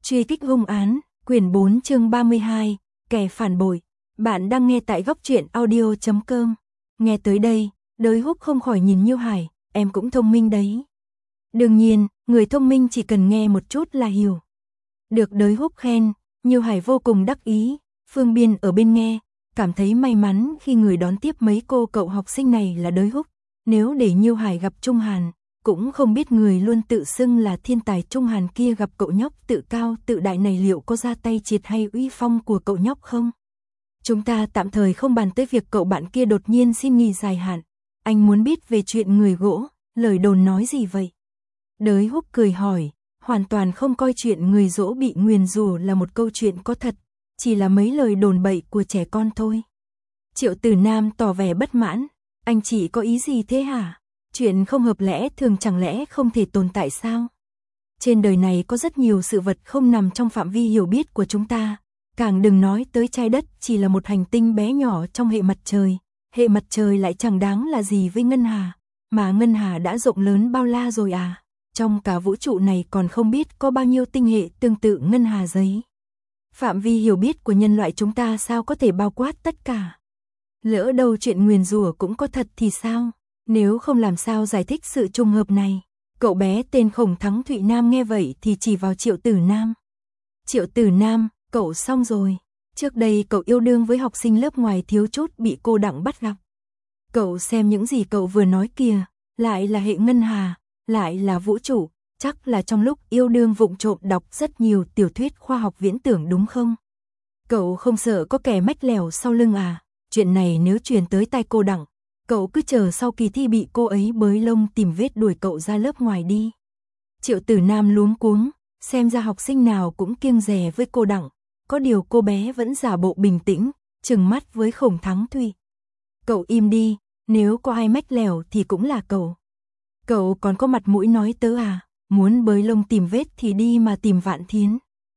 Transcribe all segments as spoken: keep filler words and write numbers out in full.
Truy kích hung án, quyển bốn chương ba mươi hai, kẻ phản bội. Bạn đang nghe tại góc truyện audio chấm com. Nghe tới đây, Đới Húc không khỏi nhìn Nhiêu Hải, em cũng thông minh đấy. Đương nhiên, người thông minh chỉ cần nghe một chút là hiểu. Được Đới Húc khen, Nhiêu Hải vô cùng đắc ý, Phương Biên ở bên nghe, cảm thấy may mắn khi người đón tiếp mấy cô cậu học sinh này là Đới Húc. Nếu để Nhiêu Hải gặp Trung Hàn, cũng không biết người luôn tự xưng là thiên tài Trung Hàn kia gặp cậu nhóc tự cao tự đại này liệu có ra tay triệt hay uy phong của cậu nhóc không? Chúng ta tạm thời không bàn tới việc cậu bạn kia đột nhiên xin nghỉ dài hạn. Anh muốn biết về chuyện người gỗ, lời đồn nói gì vậy? Đới Húc cười hỏi, hoàn toàn không coi chuyện người dỗ bị nguyền rủa là một câu chuyện có thật, chỉ là mấy lời đồn bậy của trẻ con thôi. Triệu Tử Nam tỏ vẻ bất mãn, anh chị có ý gì thế hả? Chuyện không hợp lẽ thường chẳng lẽ không thể tồn tại sao? Trên đời này có rất nhiều sự vật không nằm trong phạm vi hiểu biết của chúng ta, càng đừng nói tới trái đất chỉ là một hành tinh bé nhỏ trong hệ mặt trời, hệ mặt trời lại chẳng đáng là gì với ngân hà, mà ngân hà đã rộng lớn bao la rồi à, trong cả vũ trụ này còn không biết có bao nhiêu tinh hệ tương tự ngân hà giấy. Phạm vi hiểu biết của nhân loại chúng ta sao có thể bao quát tất cả? Lỡ đâu chuyện nguyền rủa cũng có thật thì sao? Nếu không làm sao giải thích sự trùng hợp này? Cậu bé tên Khổng Thắng Thụy Nam nghe vậy thì chỉ vào Triệu Tử Nam. Triệu Tử Nam, cậu xong rồi. Trước đây cậu yêu đương với học sinh lớp ngoài thiếu chút bị cô Đặng bắt gặp. Cậu xem những gì cậu vừa nói kìa, lại là hệ ngân hà, lại là vũ trụ, chắc là trong lúc yêu đương vụng trộm đọc rất nhiều tiểu thuyết khoa học viễn tưởng đúng không? Cậu không sợ có kẻ mách lèo sau lưng à? Chuyện này nếu truyền tới tai cô Đặng, cậu cứ chờ sau kỳ thi bị cô ấy bới lông tìm vết đuổi cậu ra lớp ngoài đi. Triệu Tử Nam luống cuống, xem ra học sinh nào cũng kiêng dè với cô Đặng, có điều cô bé vẫn giả bộ bình tĩnh, trừng mắt với Khổng Thắng Thụy. Cậu im đi, nếu có ai mách lèo thì cũng là cậu. Cậu còn có mặt mũi nói tớ à, muốn bới lông tìm vết thì đi mà tìm Vạn Thiến.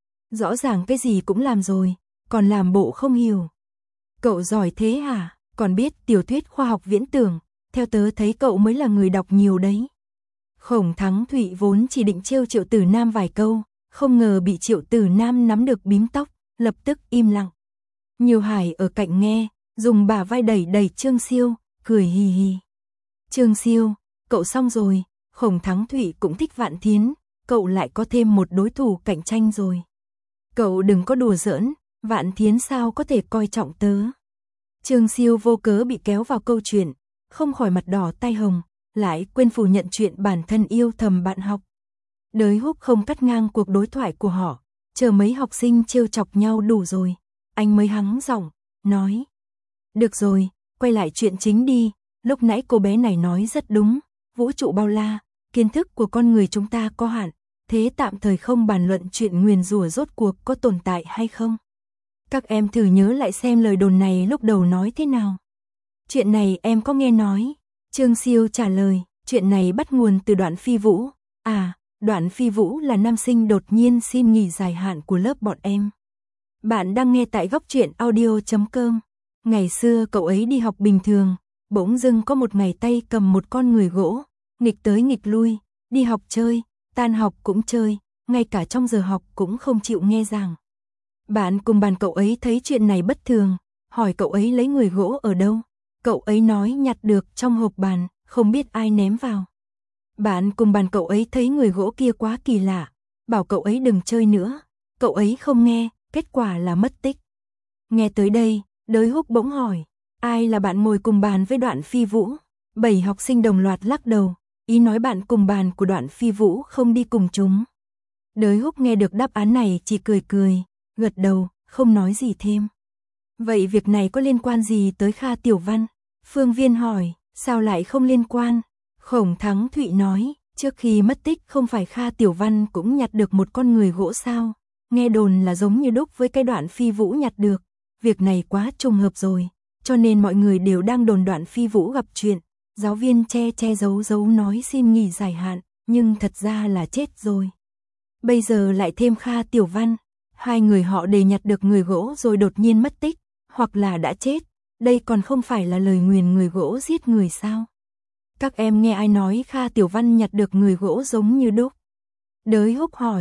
Rõ ràng cái gì cũng làm rồi, còn làm bộ không hiểu. Cậu giỏi thế hả? Còn biết tiểu thuyết khoa học viễn tưởng, theo tớ thấy cậu mới là người đọc nhiều đấy. Khổng Thắng Thụy vốn chỉ định trêu Triệu Tử Nam vài câu, không ngờ bị Triệu Tử Nam nắm được bím tóc, lập tức im lặng. Nhiêu Hải ở cạnh nghe, dùng bả vai đẩy đẩy Trương Siêu, cười hì hì. Trương Siêu, cậu xong rồi, Khổng Thắng Thụy cũng thích Vạn Thiến, cậu lại có thêm một đối thủ cạnh tranh rồi. Cậu đừng có đùa giỡn, Vạn Thiến sao có thể coi trọng tớ. Trương Siêu vô cớ bị kéo vào câu chuyện, không khỏi mặt đỏ tai hồng, lại quên phủ nhận chuyện bản thân yêu thầm bạn học. Đới Húc không cắt ngang cuộc đối thoại của họ, chờ mấy học sinh trêu chọc nhau đủ rồi, anh mới hắng giọng, nói. Được rồi, quay lại chuyện chính đi, lúc nãy cô bé này nói rất đúng, vũ trụ bao la, kiến thức của con người chúng ta có hạn, thế tạm thời không bàn luận chuyện nguyền rủa rốt cuộc có tồn tại hay không. Các em thử nhớ lại xem lời đồn này lúc đầu nói thế nào. Chuyện này em có nghe nói. Trương Siêu trả lời, chuyện này bắt nguồn từ Đoạn Phi Vũ. À, Đoạn Phi Vũ là nam sinh đột nhiên xin nghỉ dài hạn của lớp bọn em. Bạn đang nghe tại góc truyện audio chấm com. Ngày xưa cậu ấy đi học bình thường, bỗng dưng có một ngày tay cầm một con người gỗ, nghịch tới nghịch lui, đi học chơi, tan học cũng chơi, ngay cả trong giờ học cũng không chịu nghe giảng. Bạn cùng bàn cậu ấy thấy chuyện này bất thường, hỏi cậu ấy lấy người gỗ ở đâu. Cậu ấy nói nhặt được trong hộp bàn, không biết ai ném vào. Bạn cùng bàn cậu ấy thấy người gỗ kia quá kỳ lạ, bảo cậu ấy đừng chơi nữa. Cậu ấy không nghe, kết quả là mất tích. Nghe tới đây, Đới Húc bỗng hỏi, ai là bạn ngồi cùng bàn với Đoạn Phi Vũ? Bảy học sinh đồng loạt lắc đầu, ý nói bạn cùng bàn của Đoạn Phi Vũ không đi cùng chúng. Đới Húc nghe được đáp án này chỉ cười cười, gật đầu, không nói gì thêm. Vậy việc này có liên quan gì tới Kha Tiểu Văn? Phương Viên hỏi, sao lại không liên quan? Khổng Thắng Thụy nói, trước khi mất tích không phải Kha Tiểu Văn cũng nhặt được một con người gỗ sao? Nghe đồn là giống như đúc với cái Đoạn Phi Vũ nhặt được. Việc này quá trùng hợp rồi, cho nên mọi người đều đang đồn Đoạn Phi Vũ gặp chuyện. Giáo viên che che giấu giấu nói xin nghỉ dài hạn, nhưng thật ra là chết rồi. Bây giờ lại thêm Kha Tiểu Văn. Hai người họ đều nhặt được người gỗ rồi đột nhiên mất tích, hoặc là đã chết, đây còn không phải là lời nguyền người gỗ giết người sao? Các em nghe ai nói Kha Tiểu Văn nhặt được người gỗ giống như đúc? Đới Húc hỏi,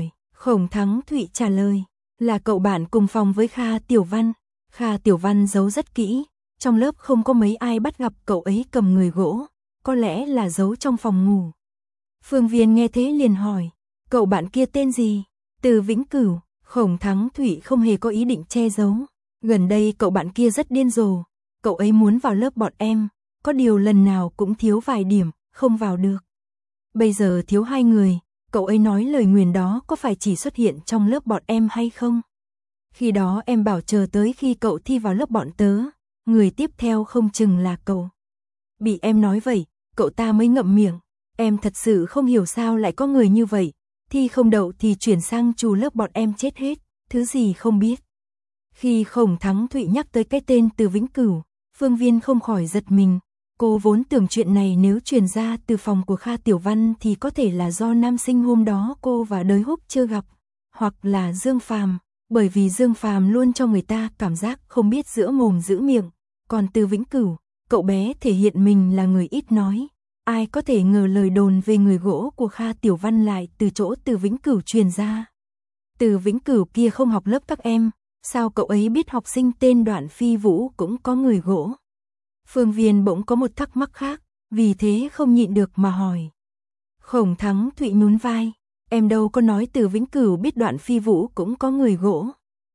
Khổng Thắng Thụy trả lời, là cậu bạn cùng phòng với Kha Tiểu Văn. Kha Tiểu Văn giấu rất kỹ, trong lớp không có mấy ai bắt gặp cậu ấy cầm người gỗ, có lẽ là giấu trong phòng ngủ. Phương Viên nghe thế liền hỏi, cậu bạn kia tên gì? Từ Vĩnh Cửu. Khổng Thắng Thụy không hề có ý định che giấu, gần đây cậu bạn kia rất điên rồ, cậu ấy muốn vào lớp bọn em, có điều lần nào cũng thiếu vài điểm, không vào được. Bây giờ thiếu hai người, cậu ấy nói lời nguyền đó có phải chỉ xuất hiện trong lớp bọn em hay không? Khi đó em bảo chờ tới khi cậu thi vào lớp bọn tớ, người tiếp theo không chừng là cậu. Bị em nói vậy, cậu ta mới ngậm miệng, em thật sự không hiểu sao lại có người như vậy, thi không đậu thì chuyển sang trù lớp bọn em chết hết, thứ gì không biết. Khi Khổng Thắng Thụy nhắc tới cái tên Từ Vĩnh Cửu, Phương Viên không khỏi giật mình, cô vốn tưởng chuyện này nếu truyền ra từ phòng của Kha Tiểu Văn thì có thể là do nam sinh hôm đó cô và Đới Húc chưa gặp, hoặc là Dương Phàm, bởi vì Dương Phàm luôn cho người ta cảm giác không biết giữ mồm giữ miệng, còn Từ Vĩnh Cửu, cậu bé thể hiện mình là người ít nói, ai có thể ngờ lời đồn về người gỗ của Kha Tiểu Văn lại từ chỗ Từ Vĩnh Cửu truyền ra. Từ Vĩnh Cửu kia không học lớp các em, sao cậu ấy biết học sinh tên Đoạn Phi Vũ cũng có người gỗ? Phương Viên bỗng có một thắc mắc khác, vì thế không nhịn được mà hỏi. Khổng Thắng Thụy nhún vai, em đâu có nói Từ Vĩnh Cửu biết Đoạn Phi Vũ cũng có người gỗ.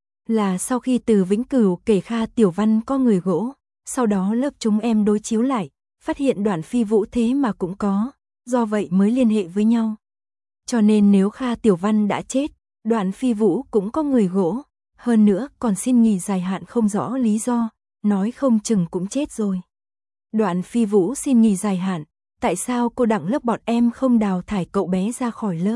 Là sau khi Từ Vĩnh Cửu kể Kha Tiểu Văn có người gỗ, sau đó lớp chúng em đối chiếu lại, phát hiện Đoạn Phi Vũ thế mà cũng có, do vậy mới liên hệ với nhau. Cho nên nếu Kha Tiểu Văn đã chết, Đoạn Phi Vũ cũng có người gỗ, hơn nữa còn xin nghỉ dài hạn không rõ lý do, nói không chừng cũng chết rồi. Đoạn Phi Vũ xin nghỉ dài hạn, tại sao cô Đặng lớp bọn em không đào thải cậu bé ra khỏi lớp?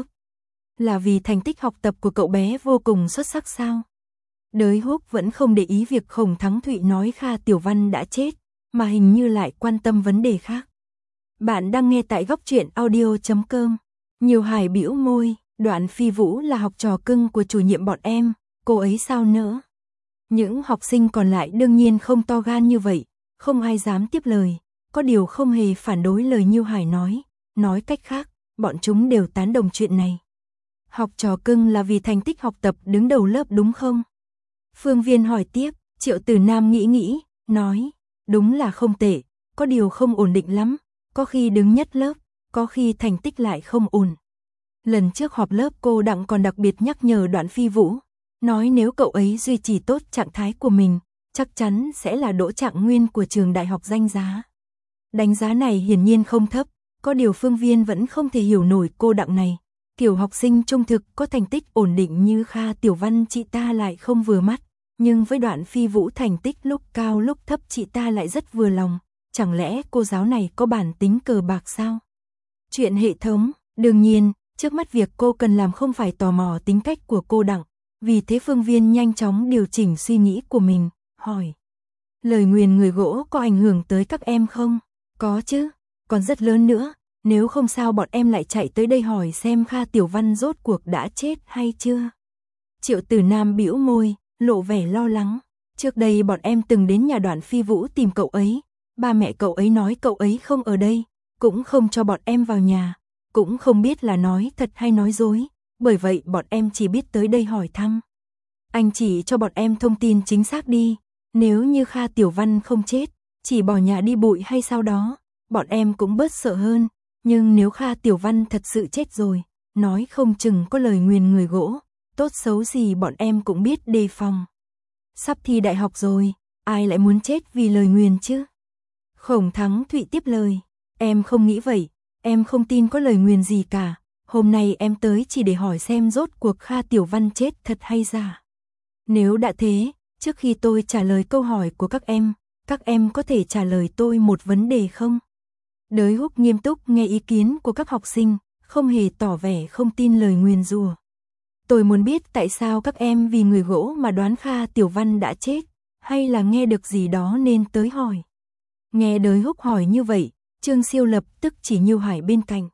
Là vì thành tích học tập của cậu bé vô cùng xuất sắc sao? Đới Húc vẫn không để ý việc Khổng Thắng Thụy nói Kha Tiểu Văn đã chết, mà hình như lại quan tâm vấn đề khác. Bạn đang nghe tại góc truyện audio chấm com. Nhiều Hải bĩu môi, Đoạn Phi Vũ là học trò cưng của chủ nhiệm bọn em, cô ấy sao nữa? Những học sinh còn lại đương nhiên không to gan như vậy, không ai dám tiếp lời, có điều không hề phản đối lời Nhiêu Hải nói, nói cách khác, bọn chúng đều tán đồng chuyện này. Học trò cưng là vì thành tích học tập đứng đầu lớp đúng không? Phương Viên hỏi tiếp, Triệu Tử Nam nghĩ nghĩ, nói, đúng là không tệ, có điều không ổn định lắm, có khi đứng nhất lớp, có khi thành tích lại không ổn. Lần trước họp lớp cô Đặng còn đặc biệt nhắc nhở Đoạn Phi Vũ, nói nếu cậu ấy duy trì tốt trạng thái của mình, chắc chắn sẽ là đỗ trạng nguyên của trường đại học danh giá. Đánh giá này hiển nhiên không thấp, có điều Phương Viên vẫn không thể hiểu nổi cô Đặng này. Kiểu học sinh trung thực có thành tích ổn định như Kha Tiểu Văn chị ta lại không vừa mắt, nhưng với Đoạn Phi Vũ thành tích lúc cao lúc thấp chị ta lại rất vừa lòng. Chẳng lẽ cô giáo này có bản tính cờ bạc sao? Chuyện hệ thống, đương nhiên, trước mắt việc cô cần làm không phải tò mò tính cách của cô Đặng. Vì thế Phương Viên nhanh chóng điều chỉnh suy nghĩ của mình, hỏi. Lời nguyền người gỗ có ảnh hưởng tới các em không? Có chứ, còn rất lớn nữa, nếu không sao bọn em lại chạy tới đây hỏi xem Kha Tiểu Văn rốt cuộc đã chết hay chưa? Triệu Tử Nam bĩu môi, lộ vẻ lo lắng. Trước đây bọn em từng đến nhà Đoạn Phi Vũ tìm cậu ấy, ba mẹ cậu ấy nói cậu ấy không ở đây, cũng không cho bọn em vào nhà, cũng không biết là nói thật hay nói dối. Bởi vậy bọn em chỉ biết tới đây hỏi thăm. Anh chỉ cho bọn em thông tin chính xác đi, nếu như Kha Tiểu Văn không chết, chỉ bỏ nhà đi bụi hay sao đó, bọn em cũng bớt sợ hơn, nhưng nếu Kha Tiểu Văn thật sự chết rồi, nói không chừng có lời nguyền người gỗ, tốt xấu gì bọn em cũng biết đề phòng. Sắp thi đại học rồi, ai lại muốn chết vì lời nguyền chứ? Khổng Thắng Thụy tiếp lời, em không nghĩ vậy, em không tin có lời nguyền gì cả. Hôm nay em tới chỉ để hỏi xem rốt cuộc Kha Tiểu Văn chết thật hay giả. Nếu đã thế, trước khi tôi trả lời câu hỏi của các em, các em có thể trả lời tôi một vấn đề không? Đới Húc nghiêm túc nghe ý kiến của các học sinh, không hề tỏ vẻ không tin lời nguyền rủa. Tôi muốn biết tại sao các em vì người gỗ mà đoán Kha Tiểu Văn đã chết, hay là nghe được gì đó nên tới hỏi. Nghe Đới Húc hỏi như vậy, Trương Siêu lập tức chỉ Nhiêu Hải bên cạnh.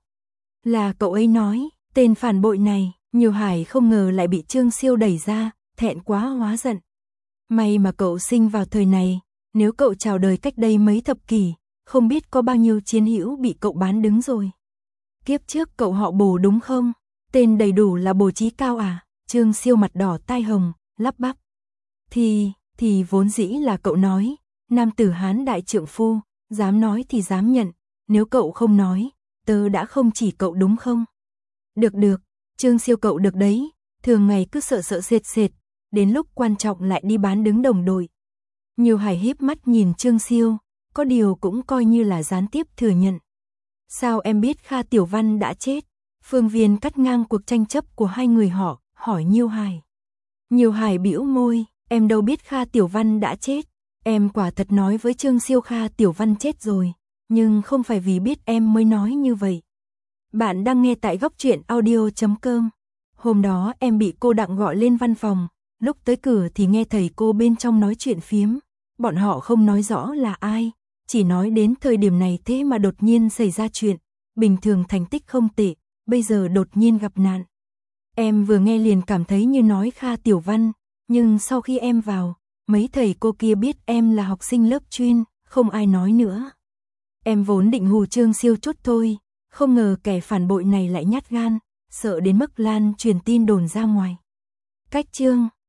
Là cậu ấy nói, tên phản bội này, Nhiêu Hải không ngờ lại bị Trương Siêu đẩy ra, thẹn quá hóa giận. May mà cậu sinh vào thời này, nếu cậu chào đời cách đây mấy thập kỷ, không biết có bao nhiêu chiến hữu bị cậu bán đứng rồi. Kiếp trước cậu họ Bồ đúng không? Tên đầy đủ là Bồ Chí Cao à? Trương Siêu mặt đỏ tai hồng, lắp bắp. Thì, thì vốn dĩ là cậu nói, nam tử Hán đại trượng phu, dám nói thì dám nhận, nếu cậu không nói, tớ đã không chỉ cậu đúng không? Được được, Trương Siêu cậu được đấy, thường ngày cứ sợ sợ sệt sệt, đến lúc quan trọng lại đi bán đứng đồng đội. Nhiều Hải híp mắt nhìn Trương Siêu, có điều cũng coi như là gián tiếp thừa nhận. Sao em biết Kha Tiểu Văn đã chết? Phương Viên cắt ngang cuộc tranh chấp của hai người họ, hỏi Nhiêu Hải. Nhiêu Hải bĩu môi, em đâu biết Kha Tiểu Văn đã chết. Em quả thật nói với Trương Siêu Kha Tiểu Văn chết rồi, nhưng không phải vì biết em mới nói như vậy. Bạn đang nghe tại góc truyện audio chấm com. Hôm đó em bị cô Đặng gọi lên văn phòng, lúc tới cửa thì nghe thầy cô bên trong nói chuyện phiếm. Bọn họ không nói rõ là ai, chỉ nói đến thời điểm này thế mà đột nhiên xảy ra chuyện. Bình thường thành tích không tệ, bây giờ đột nhiên gặp nạn. Em vừa nghe liền cảm thấy như nói Kha Tiểu Văn, nhưng sau khi em vào, mấy thầy cô kia biết em là học sinh lớp chuyên, không ai nói nữa. Em vốn định hù Trương Siêu chút thôi, không ngờ kẻ phản bội này lại nhát gan, sợ đến mức lan truyền tin đồn ra ngoài. Cách chương